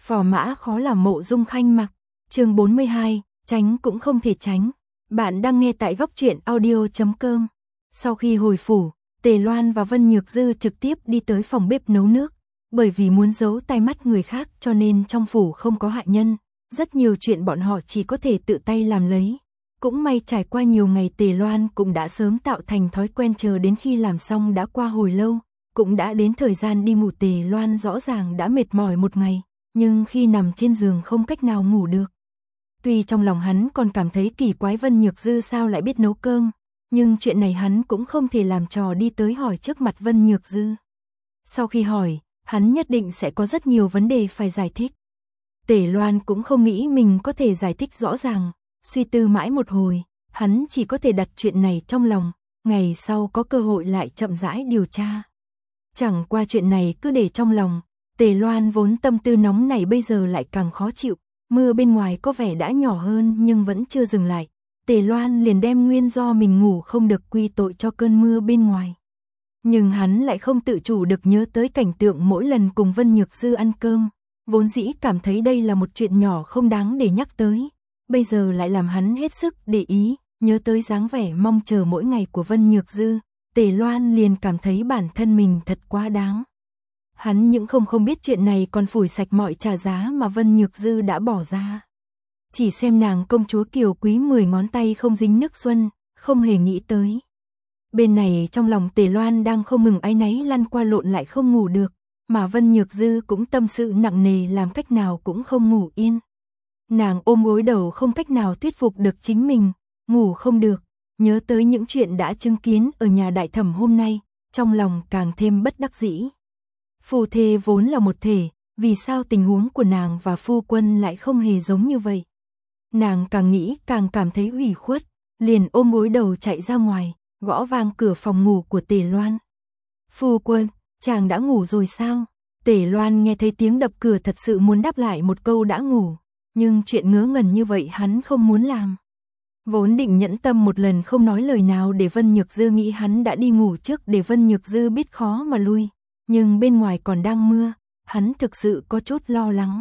Phò mã khó làm mộ dung khanh mặc. Chương 42, tránh cũng không thể tránh. Bạn đang nghe tại góc truyện audio.com. Sau khi hồi phủ, Tề Loan và Vân Nhược Dư trực tiếp đi tới phòng bếp nấu nước. Bởi vì muốn giấu tai mắt người khác cho nên trong phủ không có hạ nhân. Rất nhiều chuyện bọn họ chỉ có thể tự tay làm lấy. Cũng may trải qua nhiều ngày Tề Loan cũng đã sớm tạo thành thói quen, chờ đến khi làm xong đã qua hồi lâu. Cũng đã đến thời gian đi ngủ. Tề Loan rõ ràng đã mệt mỏi một ngày, nhưng khi nằm trên giường không cách nào ngủ được. Tuy trong lòng hắn còn cảm thấy kỳ quái Vân Nhược Dư sao lại biết nấu cơm, nhưng chuyện này hắn cũng không thể làm trò đi tới hỏi trước mặt Vân Nhược Dư. Sau khi hỏi, hắn nhất định sẽ có rất nhiều vấn đề phải giải thích. Tề Loan cũng không nghĩ mình có thể giải thích rõ ràng, suy tư mãi một hồi, hắn chỉ có thể đặt chuyện này trong lòng, ngày sau có cơ hội lại chậm rãi điều tra. Chẳng qua chuyện này cứ để trong lòng, Tề Loan vốn tâm tư nóng này bây giờ lại càng khó chịu. Mưa bên ngoài có vẻ đã nhỏ hơn nhưng vẫn chưa dừng lại. Tề Loan liền đem nguyên do mình ngủ không được quy tội cho cơn mưa bên ngoài. Nhưng hắn lại không tự chủ được nhớ tới cảnh tượng mỗi lần cùng Vân Nhược Dư ăn cơm. Vốn dĩ cảm thấy đây là một chuyện nhỏ không đáng để nhắc tới. Bây giờ lại làm hắn hết sức để ý, nhớ tới dáng vẻ mong chờ mỗi ngày của Vân Nhược Dư. Tề Loan liền cảm thấy bản thân mình thật quá đáng. Hắn những không biết chuyện này còn phủi sạch mọi trả giá mà Vân Nhược Dư đã bỏ ra. Chỉ xem nàng công chúa kiều quý 10 ngón tay không dính nước xuân, không hề nghĩ tới. Bên này trong lòng Tề Loan đang không ngừng áy náy lăn qua lộn lại không ngủ được, mà Vân Nhược Dư cũng tâm sự nặng nề làm cách nào cũng không ngủ yên. Nàng ôm gối đầu không cách nào thuyết phục được chính mình, ngủ không được, nhớ tới những chuyện đã chứng kiến ở nhà đại thẩm hôm nay, trong lòng càng thêm bất đắc dĩ. Phu thê vốn là một thể, vì sao tình huống của nàng và phu quân lại không hề giống như vậy? Nàng càng nghĩ càng cảm thấy ủy khuất, liền ôm gối đầu chạy ra ngoài, gõ vang cửa phòng ngủ của Tề Loan. Phu quân, chàng đã ngủ rồi sao? Tề Loan nghe thấy tiếng đập cửa thật sự muốn đáp lại một câu đã ngủ, nhưng chuyện ngớ ngẩn như vậy hắn không muốn làm. Vốn định nhẫn tâm một lần không nói lời nào để Vân Nhược Dư nghĩ hắn đã đi ngủ trước để Vân Nhược Dư biết khó mà lui. Nhưng bên ngoài còn đang mưa, hắn thực sự có chút lo lắng.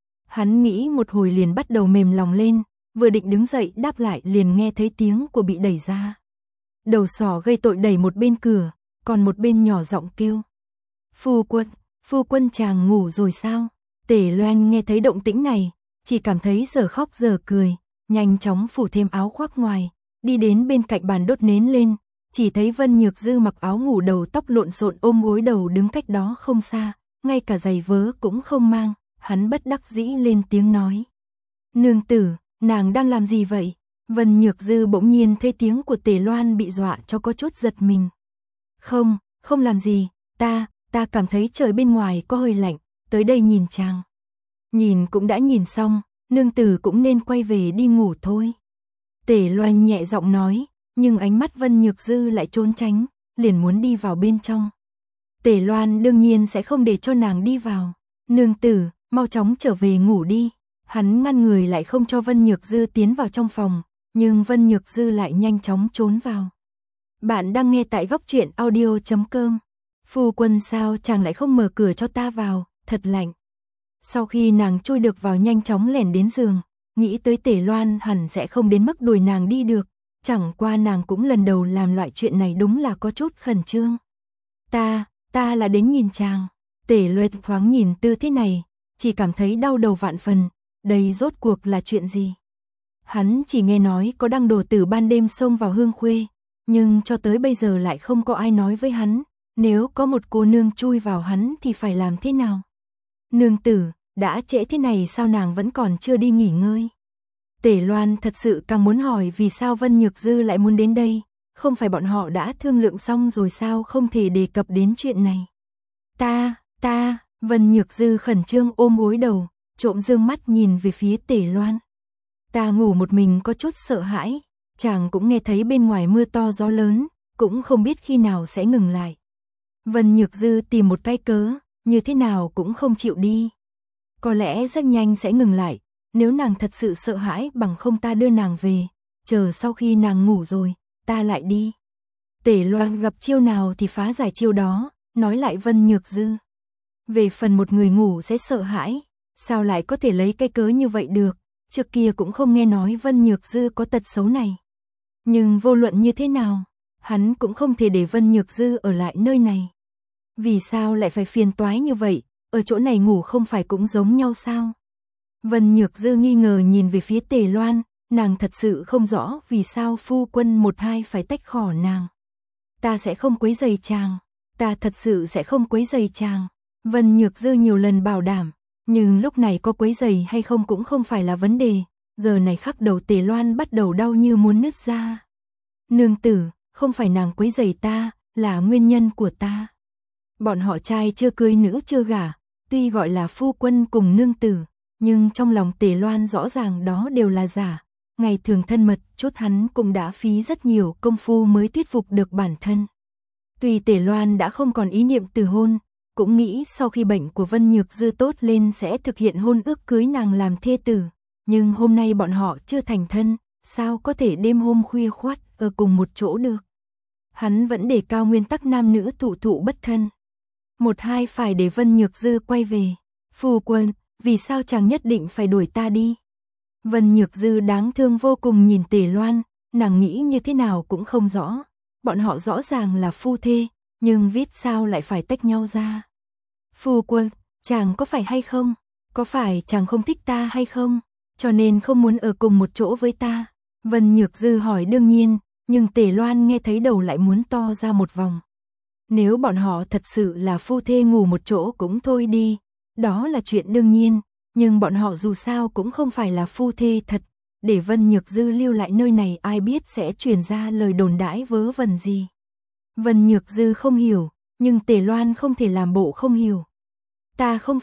Hắn nghĩ một hồi liền bắt đầu mềm lòng lên, vừa định đứng dậy đáp lại liền nghe thấy tiếng của bị đẩy ra. Đầu sỏ gây tội đẩy một bên cửa, còn một bên nhỏ giọng kêu. Phu quân chàng ngủ rồi sao? Tề Loan nghe thấy động tĩnh này, chỉ cảm thấy giờ khóc giờ cười, nhanh chóng phủ thêm áo khoác ngoài, đi đến bên cạnh bàn đốt nến lên. Chỉ thấy Vân Nhược Dư mặc áo ngủ đầu tóc lộn xộn ôm gối đầu đứng cách đó không xa, ngay cả giày vớ cũng không mang, hắn bất đắc dĩ lên tiếng nói. Nương tử, nàng đang làm gì vậy? Vân Nhược Dư bỗng nhiên thấy tiếng của Tề Loan bị dọa cho có chút giật mình. Không làm gì, ta cảm thấy trời bên ngoài có hơi lạnh, tới đây nhìn chàng. Nhìn cũng đã nhìn xong, nương tử cũng nên quay về đi ngủ thôi. Tề Loan nhẹ giọng nói. Nhưng ánh mắt Vân Nhược Dư lại trốn tránh, liền muốn đi vào bên trong. Tề Loan đương nhiên sẽ không để cho nàng đi vào. Nương tử, mau chóng trở về ngủ đi. Hắn ngăn người lại không cho Vân Nhược Dư tiến vào trong phòng, nhưng Vân Nhược Dư lại nhanh chóng trốn vào. Bạn đang nghe tại góc truyện audio.com. Phu quân sao chàng lại không mở cửa cho ta vào, thật lạnh. Sau khi nàng chui được vào nhanh chóng lẻn đến giường, nghĩ tới Tề Loan hẳn sẽ không đến mức đuổi nàng đi được. Chẳng qua nàng cũng lần đầu làm loại chuyện này đúng là có chút khẩn trương. Ta là đến nhìn chàng. Tề Loan thoáng nhìn tư thế này, chỉ cảm thấy đau đầu vạn phần, đây rốt cuộc là chuyện gì? Hắn chỉ nghe nói có đăng đồ tử ban đêm xông vào Hương Khuê, nhưng cho tới bây giờ lại không có ai nói với hắn, nếu có một cô nương chui vào hắn thì phải làm thế nào? Nương tử, đã trễ thế này sao nàng vẫn còn chưa đi nghỉ ngơi? Tề Loan thật sự càng muốn hỏi vì sao Vân Nhược Dư lại muốn đến đây, không phải bọn họ đã thương lượng xong rồi sao không thể đề cập đến chuyện này. Vân Nhược Dư khẩn trương ôm gối đầu, trộm dương mắt nhìn về phía Tề Loan. Ta ngủ một mình có chút sợ hãi, chàng cũng nghe thấy bên ngoài mưa to gió lớn, cũng không biết khi nào sẽ ngừng lại. Vân Nhược Dư tìm một cái cớ, như thế nào cũng không chịu đi. Có lẽ rất nhanh sẽ ngừng lại. Nếu nàng thật sự sợ hãi bằng không ta đưa nàng về, chờ sau khi nàng ngủ rồi, ta lại đi. Tề Loan gặp chiêu nào thì phá giải chiêu đó, nói lại Vân Nhược Dư. Về phần một người ngủ sẽ sợ hãi, Sao lại có thể lấy cái cớ như vậy được, trước kia cũng không nghe nói Vân Nhược Dư có tật xấu này. Nhưng vô luận như thế nào, hắn cũng không thể để Vân Nhược Dư ở lại nơi này. Vì sao lại phải phiền toái như vậy, ở chỗ này ngủ không phải cũng giống nhau sao? Vân Nhược Dư nghi ngờ nhìn về phía Tề Loan, nàng thật sự không rõ vì sao phu quân một hai phải tách khỏi nàng. Ta sẽ không quấy rầy chàng, ta thật sự sẽ không quấy rầy chàng. Vân Nhược Dư nhiều lần bảo đảm, nhưng lúc này có quấy rầy hay không cũng không phải là vấn đề, giờ này khắc đầu Tề Loan bắt đầu đau như muốn nứt ra. Nương tử, không phải nàng quấy rầy ta, là nguyên nhân của ta. Bọn họ trai chưa cưới nữ chưa gả, tuy gọi là phu quân cùng nương tử, nhưng trong lòng Tề Loan rõ ràng đó đều là giả. Ngày thường thân mật chút hắn cũng đã phí rất nhiều công phu mới thuyết phục được bản thân. Tuy Tề Loan đã không còn ý niệm từ hôn, cũng nghĩ sau khi bệnh của Vân Nhược Dư tốt lên sẽ thực hiện hôn ước cưới nàng làm thê tử, nhưng hôm nay bọn họ chưa thành thân, sao có thể đêm hôm khuya khoắt ở cùng một chỗ được. Hắn vẫn đề cao nguyên tắc nam nữ thụ thụ bất thân. Một hai phải để Vân Nhược Dư quay về. Phu quân, vì sao chàng nhất định phải đuổi ta đi? Vân Nhược Dư đáng thương vô cùng nhìn Tề Loan, nàng nghĩ như thế nào cũng không rõ. Bọn họ rõ ràng là phu thê, nhưng viết sao lại phải tách nhau ra? Phu quân, chàng có phải hay không? Có phải chàng không thích ta hay không? Cho nên không muốn ở cùng một chỗ với ta? Vân Nhược Dư hỏi đương nhiên, nhưng Tề Loan nghe thấy đầu lại muốn to ra một vòng. Nếu bọn họ thật sự là phu thê ngủ một chỗ cũng thôi đi, đó là chuyện đương nhiên, nhưng bọn họ dù sao cũng không phải là phu thê thật, để Vân Nhược Dư lưu lại nơi này ai biết sẽ truyền ra lời đồn đãi vớ vẩn gì. Vân Nhược Dư không hiểu, nhưng Tề Loan không thể làm bộ không hiểu. Ta không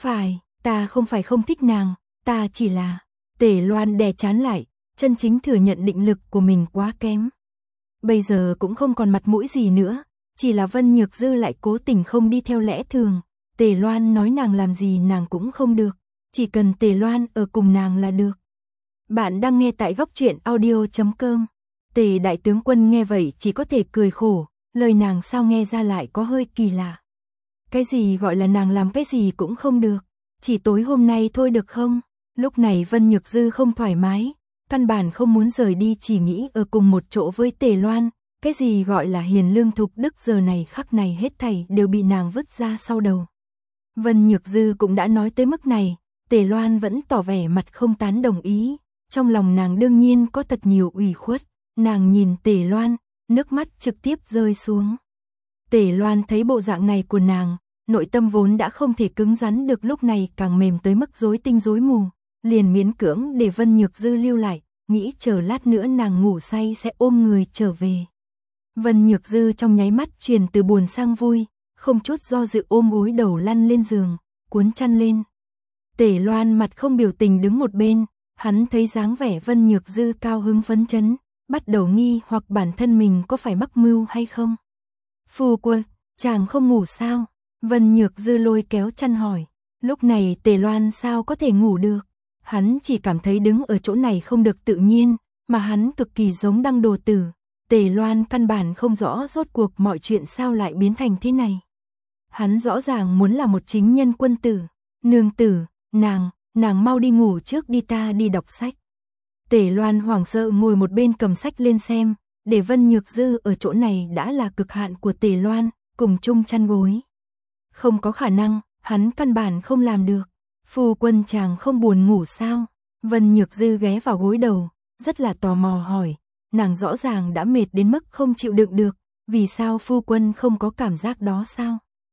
phải không thích nàng, ta chỉ là... Tề Loan đè chán lại, chân chính thừa nhận định lực của mình quá kém. Bây giờ cũng không còn mặt mũi gì nữa, chỉ là Vân Nhược Dư lại cố tình không đi theo lẽ thường. Tề Loan nói nàng làm gì nàng cũng không được, chỉ cần Tề Loan ở cùng nàng là được. Bạn đang nghe tại góc truyện audio.com. Tề đại tướng quân nghe vậy chỉ có thể cười khổ, lời nàng sao nghe ra lại có hơi kỳ lạ. Cái gì gọi là nàng làm cái gì cũng không được, chỉ tối hôm nay thôi được không? Lúc này Vân Nhược Dư không thoải mái, căn bản không muốn rời đi, chỉ nghĩ ở cùng một chỗ với Tề Loan. Cái gì gọi là hiền lương thục đức giờ này khắc này hết thảy đều bị nàng vứt ra sau đầu. Vân Nhược Dư cũng đã nói tới mức này, Tề Loan vẫn tỏ vẻ mặt không tán đồng ý. Trong lòng nàng đương nhiên có thật nhiều ủy khuất, nàng nhìn Tề Loan, nước mắt trực tiếp rơi xuống. Tề Loan thấy bộ dạng này của nàng, nội tâm vốn đã không thể cứng rắn được lúc này càng mềm tới mức rối tinh rối mù, liền miễn cưỡng để Vân Nhược Dư lưu lại, nghĩ chờ lát nữa nàng ngủ say sẽ ôm người trở về. Vân Nhược Dư trong nháy mắt chuyển từ buồn sang vui, không chút do dự ôm gối đầu lăn lên giường, cuốn chăn lên. Tề Loan mặt không biểu tình đứng một bên, hắn thấy dáng vẻ Vân Nhược Dư cao hứng phấn chấn, bắt đầu nghi hoặc bản thân mình có phải mắc mưu hay không. Phu quân, chàng không ngủ sao? Vân Nhược Dư lôi kéo chăn hỏi. Lúc này Tề Loan sao có thể ngủ được? Hắn chỉ cảm thấy đứng ở chỗ này không được tự nhiên, mà hắn cực kỳ giống đăng đồ tử. Tề Loan căn bản không rõ rốt cuộc mọi chuyện sao lại biến thành thế này. Hắn rõ ràng muốn là một chính nhân quân tử. Nương tử, nàng mau đi ngủ trước đi, ta đi đọc sách. Tề Loan hoảng sợ ngồi một bên cầm sách lên xem, để Vân Nhược Dư ở chỗ này đã là cực hạn của Tề Loan, cùng chung chăn gối. Không có khả năng, hắn căn bản không làm được. Phu quân chàng không buồn ngủ sao? Vân Nhược Dư ghé vào gối đầu, rất là tò mò hỏi. Nàng rõ ràng đã mệt đến mức không chịu đựng được, vì sao phu quân không có cảm giác đó sao?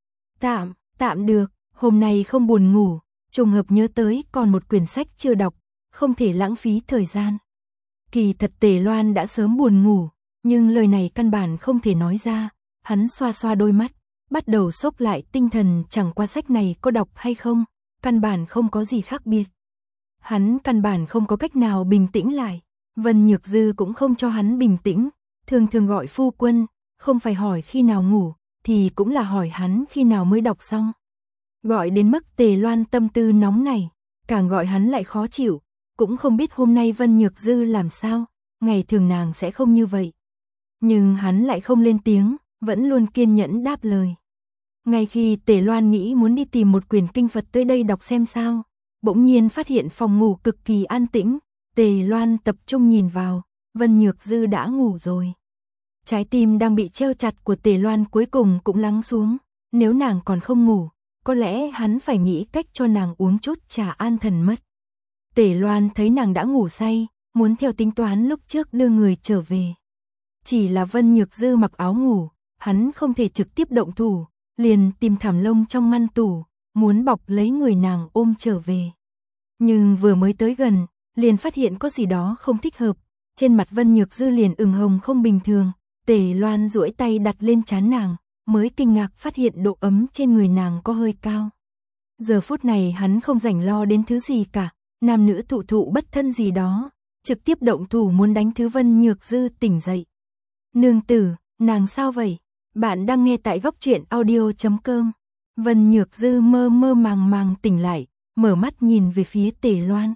Tạm được, hôm nay không buồn ngủ, trùng hợp nhớ tới còn một quyển sách chưa đọc, không thể lãng phí thời gian. Kỳ thật Tề Loan đã sớm buồn ngủ, nhưng lời này căn bản không thể nói ra, hắn xoa xoa đôi mắt, bắt đầu xốc lại tinh thần, chẳng qua sách này có đọc hay không, căn bản không có gì khác biệt. Hắn căn bản không có cách nào bình tĩnh lại. Vân Nhược Dư cũng không cho hắn bình tĩnh, thường gọi phu quân, không phải hỏi khi nào ngủ, thì cũng là hỏi hắn khi nào mới đọc xong. Gọi đến mức Tề Loan tâm tư nóng này, càng gọi hắn lại khó chịu, cũng không biết hôm nay Vân Nhược Dư làm sao, ngày thường nàng sẽ không như vậy. Nhưng hắn lại không lên tiếng, vẫn luôn kiên nhẫn đáp lời. Ngay khi Tề Loan nghĩ muốn đi tìm một quyển kinh Phật tới đây đọc xem sao, bỗng nhiên phát hiện phòng ngủ cực kỳ an tĩnh, Tề Loan tập trung nhìn vào, Vân Nhược Dư đã ngủ rồi. Trái tim đang bị treo chặt của Tề Loan cuối cùng cũng lắng xuống, nếu nàng còn không ngủ, có lẽ hắn phải nghĩ cách cho nàng uống chút trà an thần mất. Tề Loan thấy nàng đã ngủ say, muốn theo tính toán lúc trước đưa người trở về. Chỉ là Vân Nhược Dư mặc áo ngủ, hắn không thể trực tiếp động thủ, liền tìm thảm lông trong ngăn tủ, muốn bọc lấy người nàng ôm trở về. Nhưng vừa mới tới gần, liền phát hiện có gì đó không thích hợp, trên mặt Vân Nhược Dư liền ửng hồng không bình thường, Tề Loan duỗi tay đặt lên trán nàng, mới kinh ngạc phát hiện độ ấm trên người nàng có hơi cao. Giờ phút này hắn không rảnh lo đến thứ gì cả, nam nữ thụ thụ bất thân gì đó, trực tiếp động thủ muốn đánh thứ Vân Nhược Dư tỉnh dậy. Nương tử, nàng sao vậy? Bạn đang nghe tại góc truyện audio.com. Vân Nhược Dư mơ mơ màng màng tỉnh lại, mở mắt nhìn về phía Tề Loan.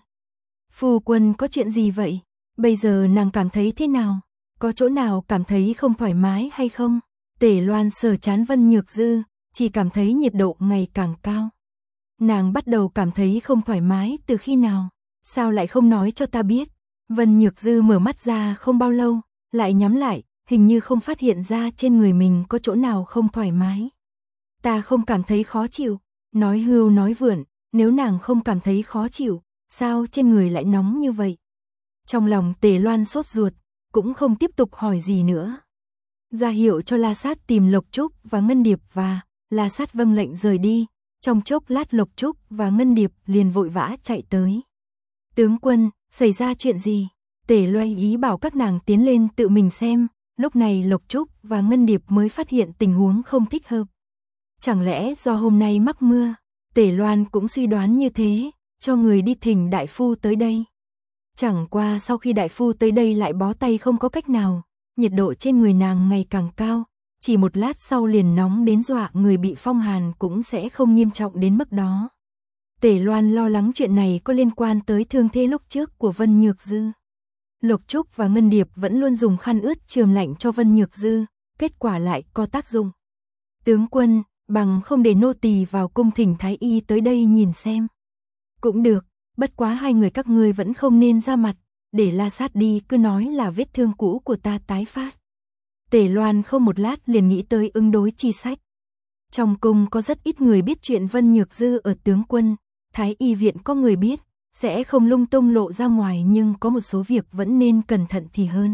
Phu quân có chuyện gì vậy? Bây giờ nàng cảm thấy thế nào? Có chỗ nào cảm thấy không thoải mái hay không? Tề Loan sờ trán Vân Nhược Dư, chỉ cảm thấy nhiệt độ ngày càng cao. Nàng bắt đầu cảm thấy không thoải mái từ khi nào? Sao lại không nói cho ta biết? Vân Nhược Dư mở mắt ra không bao lâu, lại nhắm lại, hình như không phát hiện ra trên người mình có chỗ nào không thoải mái. Ta không cảm thấy khó chịu, nói hưu nói vượn, nếu nàng không cảm thấy khó chịu, sao trên người lại nóng như vậy? Trong lòng Tề Loan sốt ruột, cũng không tiếp tục hỏi gì nữa. Ra hiệu cho La Sát tìm Lộc Trúc và Ngân Điệp và La Sát vâng lệnh rời đi, trong chốc lát Lộc Trúc và Ngân Điệp liền vội vã chạy tới. Tướng quân, xảy ra chuyện gì? Tề Loan ý bảo các nàng tiến lên tự mình xem, lúc này Lộc Trúc và Ngân Điệp mới phát hiện tình huống không thích hợp. Chẳng lẽ do hôm nay mắc mưa? Tề Loan cũng suy đoán như thế, cho người đi thỉnh đại phu tới đây. Chẳng qua sau khi đại phu tới đây lại bó tay không có cách nào, nhiệt độ trên người nàng ngày càng cao, chỉ một lát sau liền nóng đến dọa người bị phong hàn cũng sẽ không nghiêm trọng đến mức đó. Tề Loan lo lắng chuyện này có liên quan tới thương thế lúc trước của Vân Nhược Dư. Lộc Trúc và Ngân Điệp vẫn luôn dùng khăn ướt chườm lạnh cho Vân Nhược Dư, kết quả lại có tác dụng. Tướng quân, bằng không để nô tỳ vào cung thỉnh thái y tới đây nhìn xem. Cũng được, bất quá hai người các ngươi vẫn không nên ra mặt, để La Sát đi cứ nói là vết thương cũ của ta tái phát. Tề Loan không một lát liền nghĩ tới ứng đối chi sách. Trong cung có rất ít người biết chuyện Vân Nhược Dư ở tướng quân, thái y viện có người biết, sẽ không lung tung lộ ra ngoài, nhưng có một số việc vẫn nên cẩn thận thì hơn.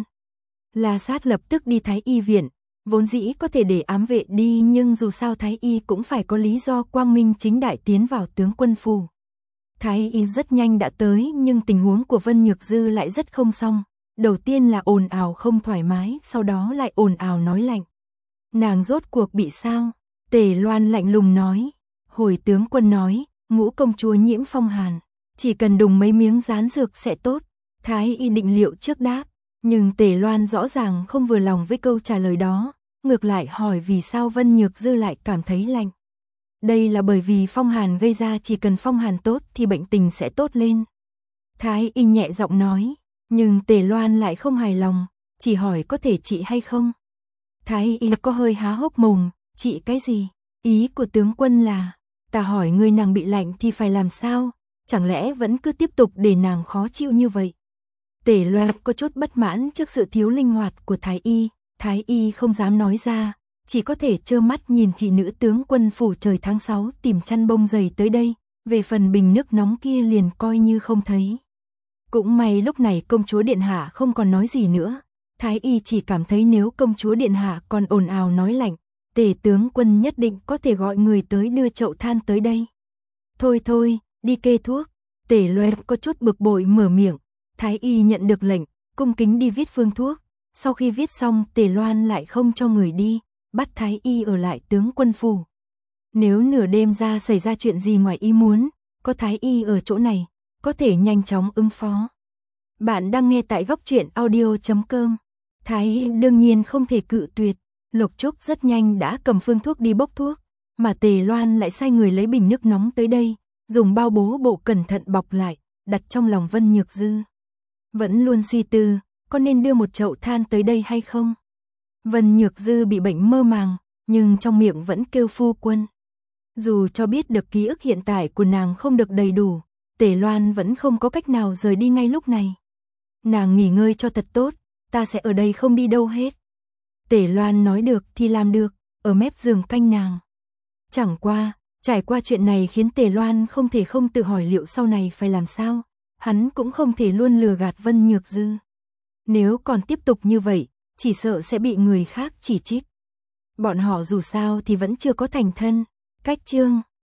La Sát lập tức đi thái y viện, vốn dĩ có thể để ám vệ đi, nhưng dù sao thái y cũng phải có lý do quang minh chính đại tiến vào tướng quân phủ. Thái y rất nhanh đã tới, nhưng tình huống của Vân Nhược Dư lại rất không xong. Đầu tiên là ồn ào không thoải mái, sau đó lại ồn ào nói lạnh. Nàng rốt cuộc bị sao? Tề Loan lạnh lùng nói. Hồi tướng quân nói, ngũ công chúa nhiễm phong hàn, chỉ cần đùng mấy miếng rán dược sẽ tốt. Thái y định liệu trước đáp, nhưng Tề Loan rõ ràng không vừa lòng với câu trả lời đó, ngược lại hỏi vì sao Vân Nhược Dư lại cảm thấy lạnh. Đây là bởi vì phong hàn gây ra, chỉ cần phong hàn tốt thì bệnh tình sẽ tốt lên. Thái y nhẹ giọng nói, nhưng Tề Loan lại không hài lòng, chỉ hỏi có thể trị hay không. Thái y có hơi há hốc mồm, trị cái gì? Ý của tướng quân là, ta hỏi người nàng bị lạnh thì phải làm sao? Chẳng lẽ vẫn cứ tiếp tục để nàng khó chịu như vậy? Tề Loan có chút bất mãn trước sự thiếu linh hoạt của Thái y không dám nói ra, chỉ có thể trơ mắt nhìn thị nữ tướng quân phủ trời tháng 6 tìm chăn bông dày tới đây, về phần bình nước nóng kia liền coi như không thấy. Cũng may lúc này công chúa điện hạ không còn nói gì nữa, thái y chỉ cảm thấy nếu công chúa điện hạ còn ồn ào nói lạnh, Tề tướng quân nhất định có thể gọi người tới đưa chậu than tới đây. Thôi thôi, đi kê thuốc. Tề Loan có chút bực bội mở miệng, thái y nhận được lệnh, cung kính đi viết phương thuốc. Sau khi viết xong, Tề Loan lại không cho người đi, bắt thái y ở lại tướng quân phủ. Nếu nửa đêm ra xảy ra chuyện gì ngoài ý muốn, có thái y ở chỗ này, có thể nhanh chóng ứng phó. Bạn đang nghe tại góc truyện audio.com. Thái y đương nhiên không thể cự tuyệt. Lộc Trúc rất nhanh đã cầm phương thuốc đi bốc thuốc, mà Tề Loan lại sai người lấy bình nước nóng tới đây, dùng bao bố bộ cẩn thận bọc lại, đặt trong lòng Vân Nhược Dư. Vẫn luôn suy tư, có nên đưa một chậu than tới đây hay không? Vân Nhược Dư bị bệnh mơ màng, nhưng trong miệng vẫn kêu phu quân. Dù cho biết được ký ức hiện tại của nàng không được đầy đủ, Tề Loan vẫn không có cách nào rời đi ngay lúc này. Nàng nghỉ ngơi cho thật tốt, ta sẽ ở đây không đi đâu hết. Tề Loan nói được thì làm được, ở mép giường canh nàng. Chẳng qua, trải qua chuyện này khiến Tề Loan không thể không tự hỏi liệu sau này phải làm sao. Hắn cũng không thể luôn lừa gạt Vân Nhược Dư. Nếu còn tiếp tục như vậy, chỉ sợ sẽ bị người khác chỉ trích. Bọn họ dù sao thì vẫn chưa có thành thân. Cách chương